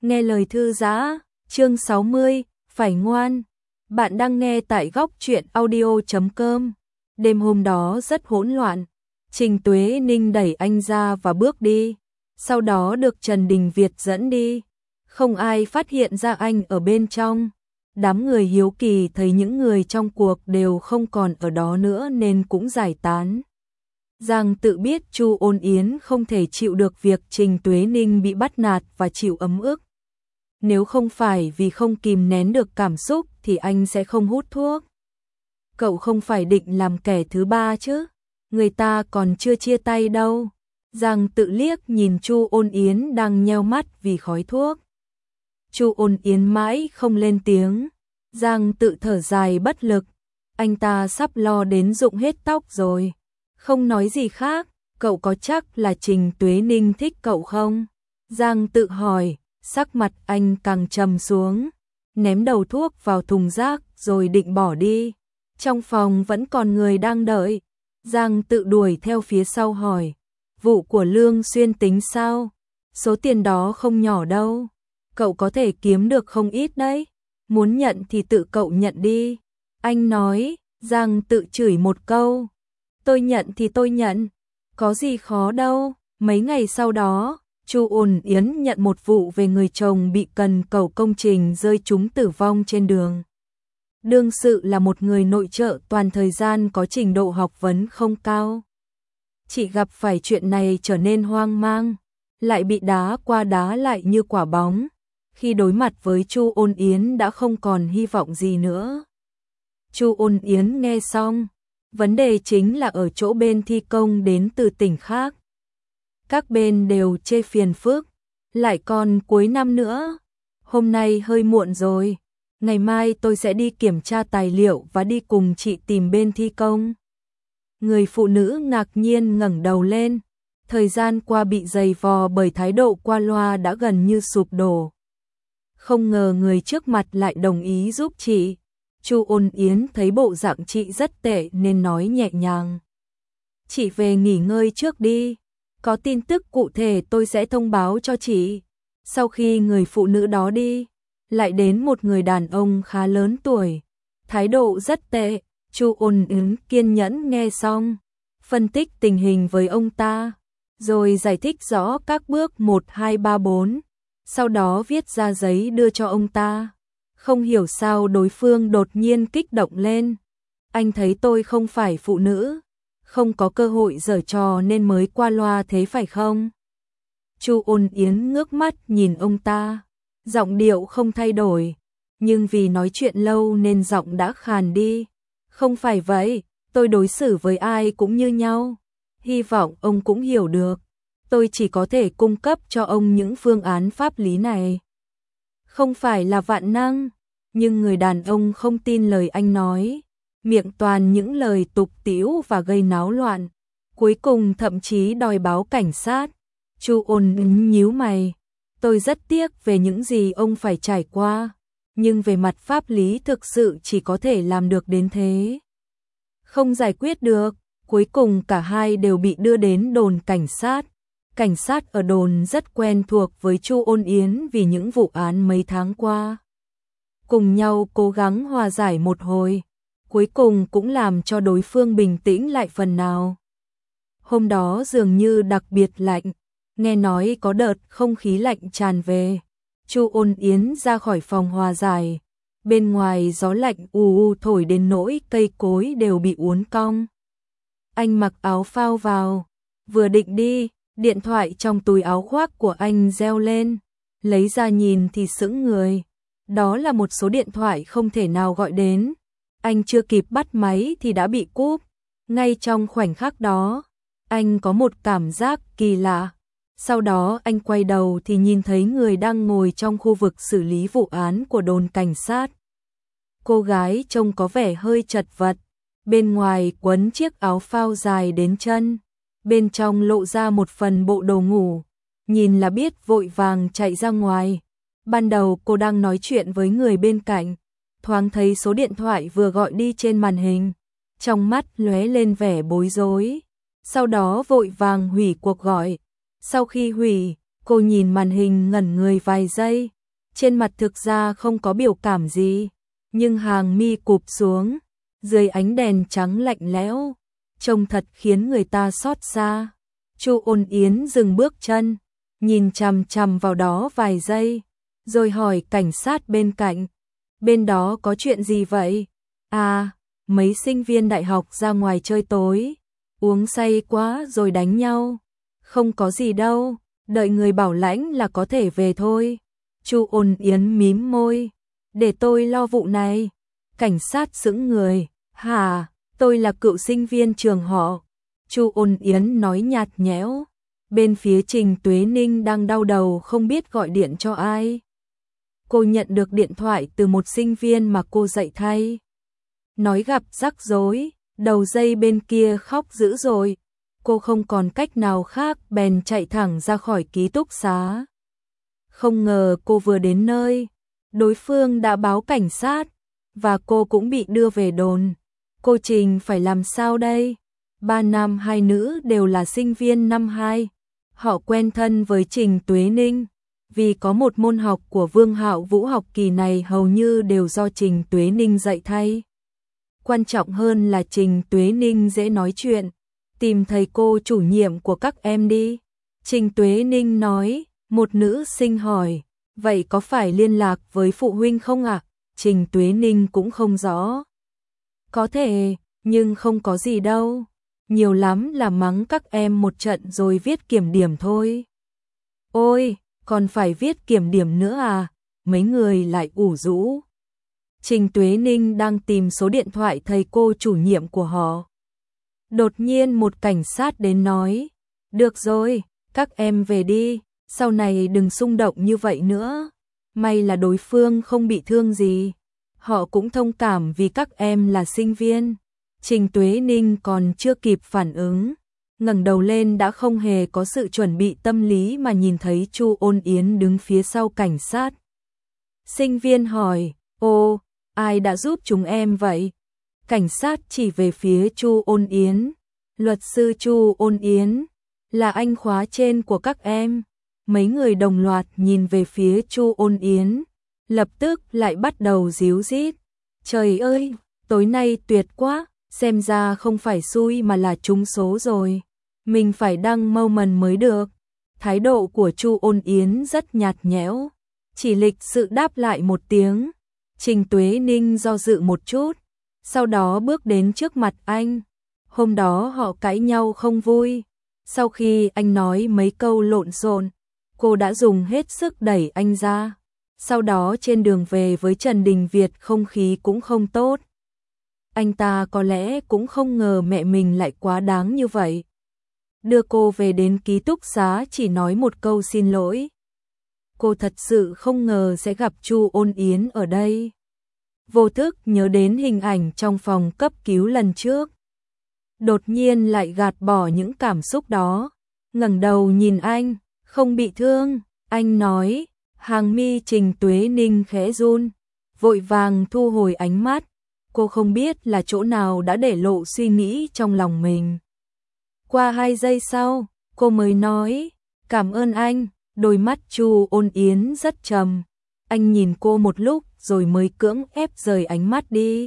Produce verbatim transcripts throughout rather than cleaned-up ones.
Nghe lời thư giã, chương sáu mươi, phải ngoan. Bạn đang nghe tại góc truyện audio chấm com. Đêm hôm đó rất hỗn loạn. Trình Tuế Ninh đẩy anh ra và bước đi. Sau đó được Trần Đình Việt dẫn đi. Không ai phát hiện ra anh ở bên trong. Đám người hiếu kỳ thấy những người trong cuộc đều không còn ở đó nữa nên cũng giải tán. Giang tự biết Chu Ôn Yến không thể chịu được việc Trình Tuế Ninh bị bắt nạt và chịu ấm ức. Nếu không phải vì không kìm nén được cảm xúc thì anh sẽ không hút thuốc. Cậu không phải định làm kẻ thứ ba chứ? Người ta còn chưa chia tay đâu. Giang tự liếc nhìn Chu Ôn Yến đang nheo mắt vì khói thuốc. Chu Ôn Yến mãi không lên tiếng. Giang tự thở dài bất lực. Anh ta sắp lo đến rụng hết tóc rồi. Không nói gì khác, cậu có chắc là Trình Tuế Ninh thích cậu không? Giang tự hỏi, sắc mặt anh càng trầm xuống, ném đầu thuốc vào thùng rác rồi định bỏ đi. Trong phòng vẫn còn người đang đợi. Giang tự đuổi theo phía sau hỏi, vụ của Lương Xuyên tính sao? Số tiền đó không nhỏ đâu, cậu có thể kiếm được không ít đấy. Muốn nhận thì tự cậu nhận đi. Anh nói. Giang tự chửi một câu. Tôi nhận thì tôi nhận, có gì khó đâu. Mấy ngày sau đó, Chu Ôn Yến nhận một vụ về người chồng bị cần cầu công trình rơi trúng tử vong trên đường. Đương sự là một người nội trợ toàn thời gian có trình độ học vấn không cao. Chị gặp phải chuyện này trở nên hoang mang, lại bị đá qua đá lại như quả bóng. Khi đối mặt với Chu Ôn Yến đã không còn hy vọng gì nữa. Chu Ôn Yến nghe xong, vấn đề chính là ở chỗ bên thi công đến từ tỉnh khác. Các bên đều chê phiền phức, lại còn cuối năm nữa. Hôm nay hơi muộn rồi, ngày mai tôi sẽ đi kiểm tra tài liệu và đi cùng chị tìm bên thi công. Người phụ nữ ngạc nhiên ngẩng đầu lên, thời gian qua bị dày vò bởi thái độ qua loa đã gần như sụp đổ. Không ngờ người trước mặt lại đồng ý giúp chị. Chu Ôn Yến thấy bộ dạng chị rất tệ nên nói nhẹ nhàng. Chị về nghỉ ngơi trước đi, có tin tức cụ thể tôi sẽ thông báo cho chị. Sau khi người phụ nữ đó đi, lại đến một người đàn ông khá lớn tuổi, thái độ rất tệ. Chu Ôn Yến kiên nhẫn nghe xong, phân tích tình hình với ông ta, rồi giải thích rõ các bước một, hai, ba, bốn, sau đó viết ra giấy đưa cho ông ta. Không hiểu sao đối phương đột nhiên kích động lên. Anh thấy tôi không phải phụ nữ, không có cơ hội giở trò nên mới qua loa thế phải không? Chu Ôn Yến ngước mắt nhìn ông ta, giọng điệu không thay đổi, nhưng vì nói chuyện lâu nên giọng đã khàn đi. Không phải vậy, tôi đối xử với ai cũng như nhau. Hy vọng ông cũng hiểu được. Tôi chỉ có thể cung cấp cho ông những phương án pháp lý này. Không phải là vạn năng, nhưng người đàn ông không tin lời anh nói, miệng toàn những lời tục tĩu và gây náo loạn, cuối cùng thậm chí đòi báo cảnh sát. Chu Ôn Yến nhíu mày, tôi rất tiếc về những gì ông phải trải qua, nhưng về mặt pháp lý thực sự chỉ có thể làm được đến thế. Không giải quyết được, cuối cùng cả hai đều bị đưa đến đồn cảnh sát. Cảnh sát ở đồn rất quen thuộc với Chu Ôn Yến vì những vụ án mấy tháng qua. Cùng nhau cố gắng hòa giải một hồi, cuối cùng cũng làm cho đối phương bình tĩnh lại phần nào. Hôm đó dường như đặc biệt lạnh, nghe nói có đợt không khí lạnh tràn về. Chu Ôn Yến ra khỏi phòng hòa giải, bên ngoài gió lạnh ù u thổi đến nỗi cây cối đều bị uốn cong. Anh mặc áo phao vào, vừa định đi, điện thoại trong túi áo khoác của anh reo lên, lấy ra nhìn thì sững người. Đó là một số điện thoại không thể nào gọi đến. Anh chưa kịp bắt máy thì đã bị cúp. Ngay trong khoảnh khắc đó, anh có một cảm giác kỳ lạ. Sau đó anh quay đầu thì nhìn thấy người đang ngồi trong khu vực xử lý vụ án của đồn cảnh sát. Cô gái trông có vẻ hơi chật vật, bên ngoài quấn chiếc áo phao dài đến chân, bên trong lộ ra một phần bộ đồ ngủ, nhìn là biết vội vàng chạy ra ngoài. Ban đầu cô đang nói chuyện với người bên cạnh, thoáng thấy số điện thoại vừa gọi đi trên màn hình, trong mắt lóe lên vẻ bối rối, sau đó vội vàng hủy cuộc gọi. Sau khi hủy, Cô nhìn màn hình ngẩn người vài giây, trên mặt thực ra không có biểu cảm gì, nhưng hàng mi cụp xuống, dưới ánh đèn trắng lạnh lẽo, trông thật khiến người ta xót xa. Chu Ôn Yến dừng bước chân, nhìn chằm chằm vào đó vài giây, rồi hỏi cảnh sát bên cạnh, bên đó có chuyện gì vậy? À, mấy sinh viên đại học ra ngoài chơi tối, uống say quá rồi đánh nhau. Không có gì đâu, đợi người bảo lãnh là có thể về thôi. Chu Ôn Yến mím môi, để tôi lo vụ này. Cảnh sát sững người, hả, tôi là cựu sinh viên trường họ. Chu Ôn Yến nói nhạt nhẽo, bên phía Trình Tuế Ninh đang đau đầu không biết gọi điện cho ai. Cô nhận được điện thoại từ một sinh viên mà cô dạy thay. Nói gặp rắc rối, đầu dây bên kia khóc dữ dội. Cô không còn cách nào khác bèn chạy thẳng ra khỏi ký túc xá. Không ngờ cô vừa đến nơi, đối phương đã báo cảnh sát, và cô cũng bị đưa về đồn. Cô Trình phải làm sao đây? Ba nam hai nữ đều là sinh viên năm hai. Họ quen thân với Trình Tuế Ninh, vì có một môn học của Vương Hạo Vũ học kỳ này hầu như đều do Trình Tuế Ninh dạy thay. Quan trọng hơn là Trình Tuế Ninh dễ nói chuyện, tìm thầy cô chủ nhiệm của các em đi. Trình Tuế Ninh nói, một nữ sinh hỏi, vậy có phải liên lạc với phụ huynh không ạ? À? Trình Tuế Ninh cũng không rõ. Có thể, nhưng không có gì đâu. Nhiều lắm là mắng các em một trận rồi viết kiểm điểm thôi. Ôi, còn phải viết kiểm điểm nữa à? Mấy người lại ủ rũ. Trình Tuế Ninh đang tìm số điện thoại thầy cô chủ nhiệm của họ. Đột nhiên một cảnh sát đến nói, được rồi, các em về đi, sau này đừng xung động như vậy nữa. May là đối phương không bị thương gì. Họ cũng thông cảm vì các em là sinh viên. Trình Tuế Ninh còn chưa kịp phản ứng, ngẩng đầu lên đã không hề có sự chuẩn bị tâm lý mà nhìn thấy Chu Ôn Yến đứng phía sau cảnh sát. Sinh viên hỏi, ô, ai đã giúp chúng em vậy? Cảnh sát chỉ về phía Chu Ôn Yến, luật sư Chu Ôn Yến, là anh khóa trên của các em. Mấy người đồng loạt nhìn về phía Chu Ôn Yến, lập tức lại bắt đầu díu dít. Trời ơi, tối nay tuyệt quá, xem ra không phải xui mà là trúng số rồi. Mình phải đăng moment mới được. Thái độ của Chu Ôn Yến rất nhạt nhẽo, chỉ lịch sự đáp lại một tiếng. Trình Tuế Ninh do dự một chút, sau đó bước đến trước mặt anh. Hôm đó họ cãi nhau không vui. Sau khi anh nói mấy câu lộn xộn, cô đã dùng hết sức đẩy anh ra. Sau đó trên đường về với Trần Đình Việt không khí cũng không tốt. Anh ta có lẽ cũng không ngờ mẹ mình lại quá đáng như vậy. Đưa cô về đến ký túc xá chỉ nói một câu xin lỗi. Cô thật sự không ngờ sẽ gặp Chu Ôn Yến ở đây. Vô thức nhớ đến hình ảnh trong phòng cấp cứu lần trước. Đột nhiên lại gạt bỏ những cảm xúc đó. Ngẩng đầu nhìn anh, không bị thương. Anh nói, hàng mi Trình Tuế Ninh khẽ run, vội vàng thu hồi ánh mắt. Cô không biết là chỗ nào đã để lộ suy nghĩ trong lòng mình. Qua hai giây sau, cô mới nói, cảm ơn anh. Đôi mắt Chu Ôn Yến rất trầm. Anh nhìn cô một lúc rồi mới cưỡng ép rời ánh mắt đi.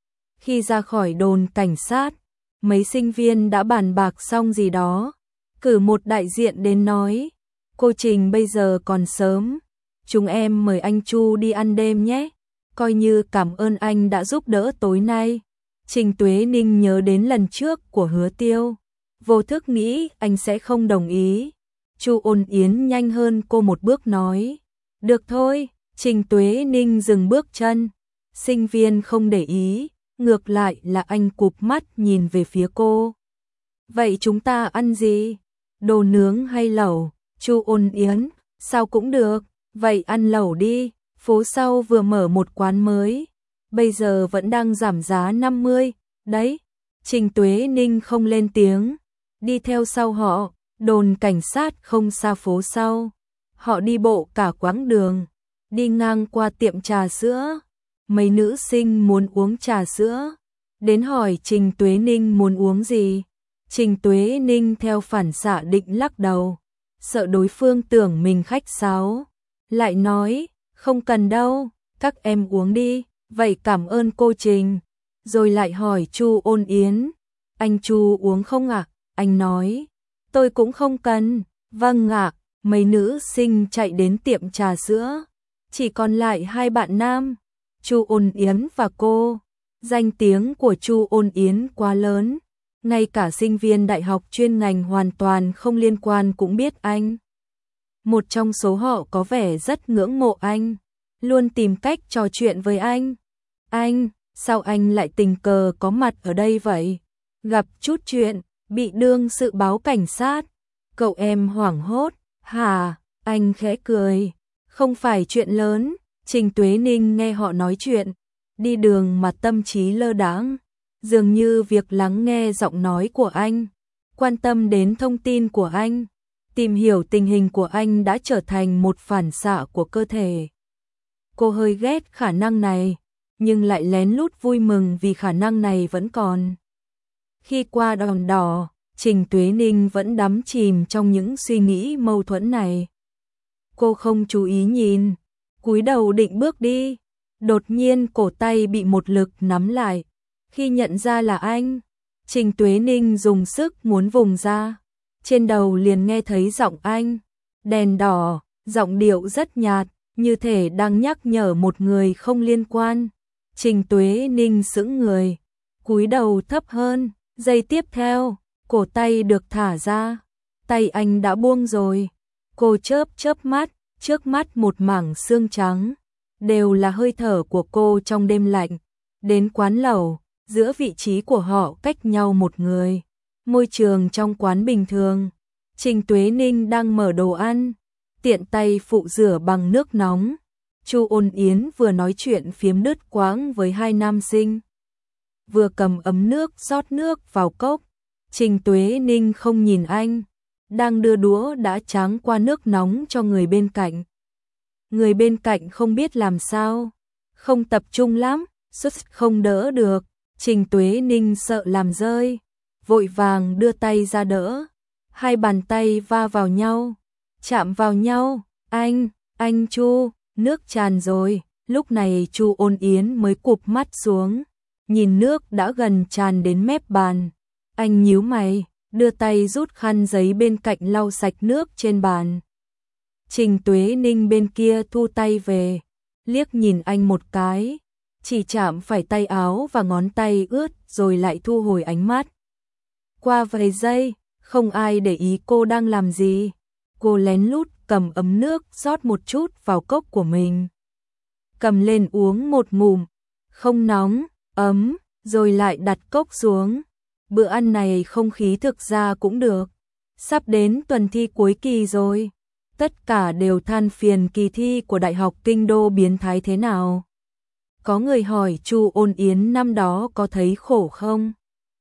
Khi ra khỏi đồn cảnh sát, mấy sinh viên đã bàn bạc xong gì đó. Cử một đại diện đến nói, cô Trình bây giờ còn sớm, chúng em mời anh Chu đi ăn đêm nhé. Coi như cảm ơn anh đã giúp đỡ tối nay. Trình Tuế Ninh nhớ đến lần trước của Hứa Tiêu, vô thức nghĩ anh sẽ không đồng ý. Chu Ôn Yến nhanh hơn cô một bước nói, được thôi. Trình Tuế Ninh dừng bước chân. Sinh viên không để ý, ngược lại là anh cụp mắt nhìn về phía cô. Vậy chúng ta ăn gì? Đồ nướng hay lẩu? Chu Ôn Yến, sao cũng được, vậy ăn lẩu đi. Phố sau vừa mở một quán mới, bây giờ vẫn đang giảm giá năm mươi, đấy. Trình Tuế Ninh không lên tiếng, đi theo sau họ. Đồn cảnh sát không xa phố sau. Họ đi bộ cả quãng đường, đi ngang qua tiệm trà sữa. Mấy nữ sinh muốn uống trà sữa, đến hỏi Trình Tuế Ninh muốn uống gì. Trình Tuế Ninh theo phản xạ định lắc đầu. sợ đối phương tưởng mình khách sáo, lại nói, không cần đâu, các em uống đi, vậy cảm ơn cô Trình. Rồi lại hỏi Chu Ôn Yến, anh Chu uống không ạ? À? Anh nói, tôi cũng không cần. Vâng ạ. À. Mấy nữ sinh chạy đến tiệm trà sữa, chỉ còn lại hai bạn nam, Chu Ôn Yến và cô. Danh tiếng của Chu Ôn Yến quá lớn, ngay cả sinh viên đại học chuyên ngành hoàn toàn không liên quan cũng biết anh. Một trong số họ có vẻ rất ngưỡng mộ anh, luôn tìm cách trò chuyện với anh. Anh, sao anh lại tình cờ có mặt ở đây vậy? Gặp chút chuyện, bị đương sự báo cảnh sát. Cậu em hoảng hốt, hả? Anh khẽ cười, không phải chuyện lớn. Trình Tuế Ninh nghe họ nói chuyện, đi đường mà tâm trí lơ đãng, dường như việc lắng nghe giọng nói của anh, quan tâm đến thông tin của anh, tìm hiểu tình hình của anh đã trở thành một phản xạ của cơ thể. Cô hơi ghét khả năng này, nhưng lại lén lút vui mừng vì khả năng này vẫn còn. Khi qua đòn đỏ, Trình Tuế Ninh vẫn đắm chìm trong những suy nghĩ mâu thuẫn này. Cô không chú ý nhìn, cúi đầu định bước đi, đột nhiên cổ tay bị một lực nắm lại. Khi nhận ra là anh, Trình Tuế Ninh dùng sức muốn vùng ra, trên đầu liền nghe thấy giọng anh, đèn đỏ, giọng điệu rất nhạt, như thể đang nhắc nhở một người không liên quan. Trình Tuế Ninh sững người, cúi đầu thấp hơn, giây tiếp theo, cổ tay được thả ra, tay anh đã buông rồi. Cô chớp chớp mắt, trước mắt một mảng xương trắng, đều là hơi thở của cô trong đêm lạnh. Đến quán lẩu, giữa vị trí của họ cách nhau một người. Môi trường trong quán bình thường, Trình Tuế Ninh đang mở đồ ăn, tiện tay phụ rửa bằng nước nóng. Chu Ôn Yến vừa nói chuyện phiếm đứt quãng với hai nam sinh, vừa cầm ấm nước rót nước vào cốc. Trình Tuế Ninh không nhìn anh, đang đưa đũa đã tráng qua nước nóng cho người bên cạnh. Người bên cạnh không biết làm sao, không tập trung lắm, suýt không đỡ được. Trình Tuế Ninh sợ làm rơi, vội vàng đưa tay ra đỡ. Hai bàn tay va vào nhau, chạm vào nhau. Anh, anh Chu, nước tràn rồi. Lúc này Chu Ôn Yến mới cụp mắt xuống, nhìn nước đã gần tràn đến mép bàn. Anh nhíu mày, đưa tay rút khăn giấy bên cạnh lau sạch nước trên bàn. Trình Tuế Ninh bên kia thu tay về, liếc nhìn anh một cái, chỉ chạm phải tay áo và ngón tay ướt rồi lại thu hồi ánh mắt. Qua vài giây, không ai để ý cô đang làm gì. Cô lén lút cầm ấm nước rót một chút vào cốc của mình. Cầm lên uống một ngụm, không nóng, ấm, rồi lại đặt cốc xuống. Bữa ăn này không khí thực ra cũng được. Sắp đến tuần thi cuối kỳ rồi. Tất cả đều than phiền kỳ thi của Đại học Kinh Đô biến thái thế nào. Có người hỏi Chu Ôn Yến năm đó có thấy khổ không?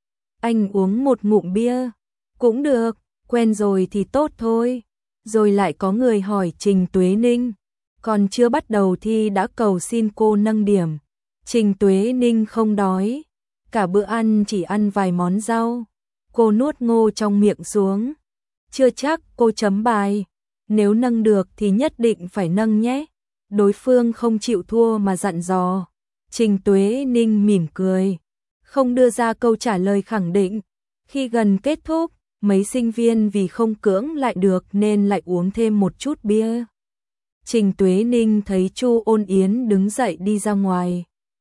Anh uống một ngụm bia. Cũng được, quen rồi thì tốt thôi. Rồi lại có người hỏi Trình Tuế Ninh. Còn chưa bắt đầu thi đã cầu xin cô nâng điểm. Trình Tuế Ninh không đói. Cả bữa ăn chỉ ăn vài món rau. Cô nuốt ngô trong miệng xuống. Chưa chắc cô chấm bài. Nếu nâng được thì nhất định phải nâng nhé. Đối phương không chịu thua mà dặn dò. Trình Tuế Ninh mỉm cười, không đưa ra câu trả lời khẳng định. Khi gần kết thúc, mấy sinh viên vì không cưỡng lại được nên lại uống thêm một chút bia. Trình Tuế Ninh thấy Chu Ôn Yến đứng dậy đi ra ngoài.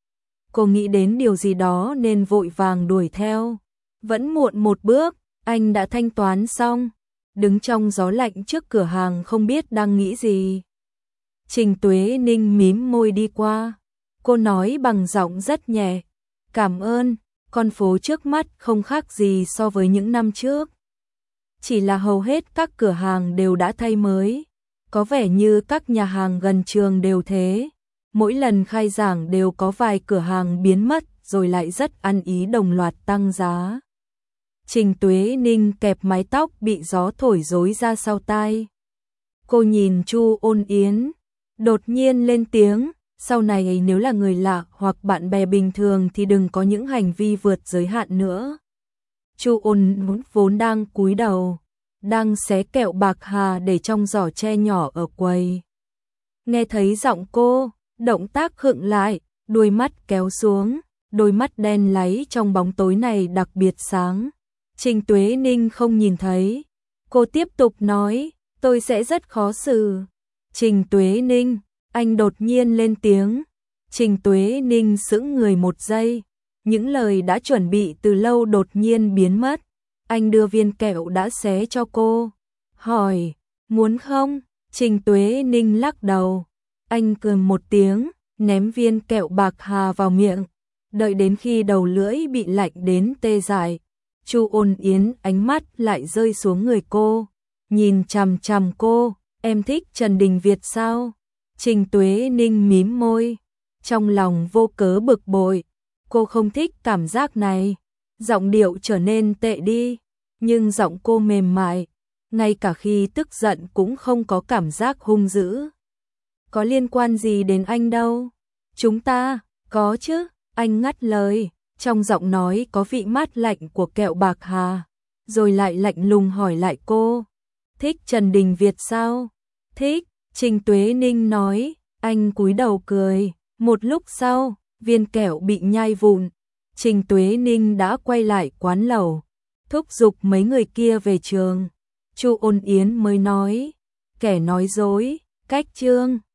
Cô nghĩ đến điều gì đó nên vội vàng đuổi theo. Vẫn muộn một bước, anh đã thanh toán xong, đứng trong gió lạnh trước cửa hàng không biết đang nghĩ gì. Trình Tuế Ninh mím môi đi qua. Cô nói bằng giọng rất nhẹ, cảm ơn, con phố trước mắt không khác gì so với những năm trước. Chỉ là hầu hết các cửa hàng đều đã thay mới, có vẻ như các nhà hàng gần trường đều thế. Mỗi lần khai giảng đều có vài cửa hàng biến mất rồi lại rất ăn ý đồng loạt tăng giá. Trình Tuế Ninh kẹp mái tóc bị gió thổi rối ra sau tai. Cô nhìn Chu Ôn Yến, đột nhiên lên tiếng. Sau này nếu là người lạ hoặc bạn bè bình thường thì đừng có những hành vi vượt giới hạn nữa. Chu Ôn vốn đang cúi đầu, đang xé kẹo bạc hà để trong giỏ tre nhỏ ở quầy. Nghe thấy giọng cô, động tác khựng lại, đuôi mắt kéo xuống, đôi mắt đen láy trong bóng tối này đặc biệt sáng. Trình Tuế Ninh không nhìn thấy. Cô tiếp tục nói, tôi sẽ rất khó xử. Trình Tuế Ninh, anh đột nhiên lên tiếng. Trình Tuế Ninh sững người một giây. Những lời đã chuẩn bị từ lâu đột nhiên biến mất. Anh đưa viên kẹo đã xé cho cô. Hỏi, muốn không? Trình Tuế Ninh lắc đầu. Anh cười một tiếng, ném viên kẹo bạc hà vào miệng. Đợi đến khi đầu lưỡi bị lạnh đến tê dại, Chu Ôn Yến ánh mắt lại rơi xuống người cô, nhìn chằm chằm cô, em thích Trần Đình Việt sao? Trình Tuế Ninh mím môi, trong lòng vô cớ bực bội, cô không thích cảm giác này. Giọng điệu trở nên tệ đi, nhưng giọng cô mềm mại, ngay cả khi tức giận cũng không có cảm giác hung dữ. Có liên quan gì đến anh đâu? Chúng ta, có chứ, anh ngắt lời, trong giọng nói có vị mát lạnh của kẹo bạc hà, rồi lại lạnh lùng hỏi lại cô. Thích Trần Đình Việt sao? Thích, Trình Tuế Ninh nói, anh cúi đầu cười, một lúc sau, viên kẹo bị nhai vụn, Trình Tuế Ninh đã quay lại quán lẩu, thúc giục mấy người kia về trường. Chu Ôn Yến mới nói, kẻ nói dối, cách chương.